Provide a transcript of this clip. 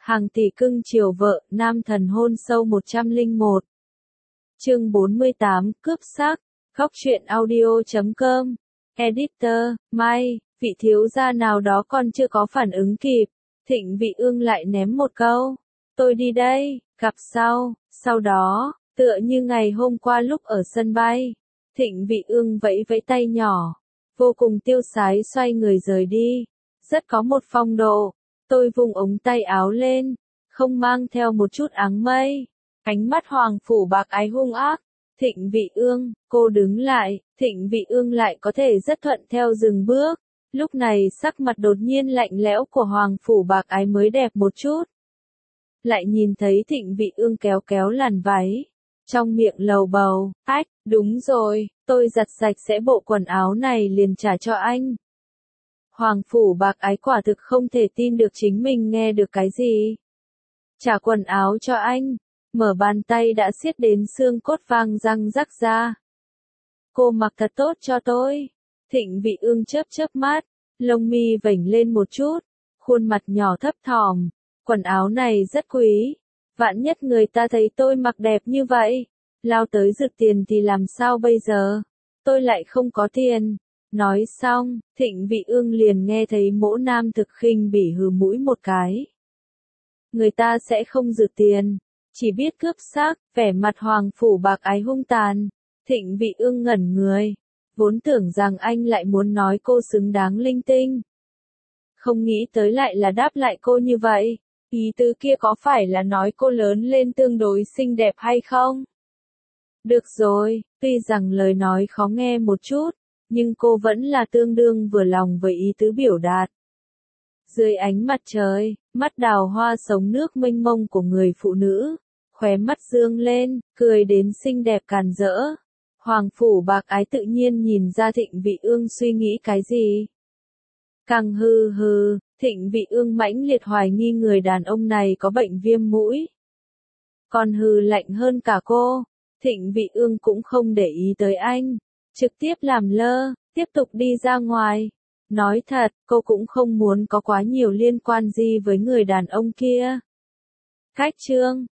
Hàng tỷ cưng chiều vợ, nam thần hôn sâu 101. Chương 48, cướp xác. Góc truyện audio.com. Editor, Mai, vị thiếu gia nào đó còn chưa có phản ứng kịp. Thịnh Vị Ương lại ném một câu. Tôi đi đây, gặp sau. Sau đó, tựa như ngày hôm qua lúc ở sân bay, Thịnh Vị Ương vẫy vẫy tay nhỏ, vô cùng tiêu sái xoay người rời đi. Rất có một phong độ. Tôi vùng ống tay áo lên, không mang theo một chút áng mây. Ánh mắt Hoàng Phủ Bạc Ái hung ác. Thịnh Vị Ương, cô đứng lại. Thịnh Vị Ương lại có thể rất thuận theo dừng bước. Lúc này sắc mặt đột nhiên lạnh lẽo của Hoàng Phủ Bạc Ái mới đẹp một chút. Lại nhìn thấy Thịnh Vị Ương kéo kéo làn váy, trong miệng lầu bầu, ách, đúng rồi, tôi giặt sạch sẽ bộ quần áo này liền trả cho anh. Hoàng Phủ Bạc Ái quả thực không thể tin được chính mình nghe được cái gì. Trả quần áo cho anh, mở bàn tay đã siết đến xương cốt vang răng rắc ra. Cô mặc thật tốt cho tôi. Thịnh Vị Ương chớp chớp mắt, lông mi vểnh lên một chút, khuôn mặt nhỏ thấp thỏm. Quần áo này rất quý, vạn nhất người ta thấy tôi mặc đẹp như vậy, lao tới giật tiền thì làm sao bây giờ? Tôi lại không có tiền. Nói xong, Thịnh Vị Ương liền nghe thấy Mỗ Nam thực khinh bỉ hừ mũi một cái. Người ta sẽ không giật tiền, chỉ biết cướp xác. Vẻ mặt Hoàng Phủ Bạc Ái hung tàn. Thịnh Vị Ương ngẩn người, vốn tưởng rằng anh lại muốn nói cô xứng đáng linh tinh. Không nghĩ tới lại là đáp lại cô như vậy. Ý tứ kia có phải là nói cô lớn lên tương đối xinh đẹp hay không? Được rồi, tuy rằng lời nói khó nghe một chút, nhưng cô vẫn là tương đương vừa lòng với ý tứ biểu đạt. Dưới ánh mặt trời, mắt đào hoa sống nước mênh mông của người phụ nữ, khóe mắt dương lên, cười đến xinh đẹp càn rỡ. Hoàng Phủ Bạc Ái tự nhiên nhìn ra Thịnh Vị Ương suy nghĩ cái gì. Càng hừ hừ, Thịnh Vị Ương mãnh liệt hoài nghi người đàn ông này có bệnh viêm mũi. Còn hừ lạnh hơn cả cô, Thịnh Vị Ương cũng không để ý tới anh, trực tiếp làm lơ, tiếp tục đi ra ngoài. Nói thật, cô cũng không muốn có quá nhiều liên quan gì với người đàn ông kia. Cách chương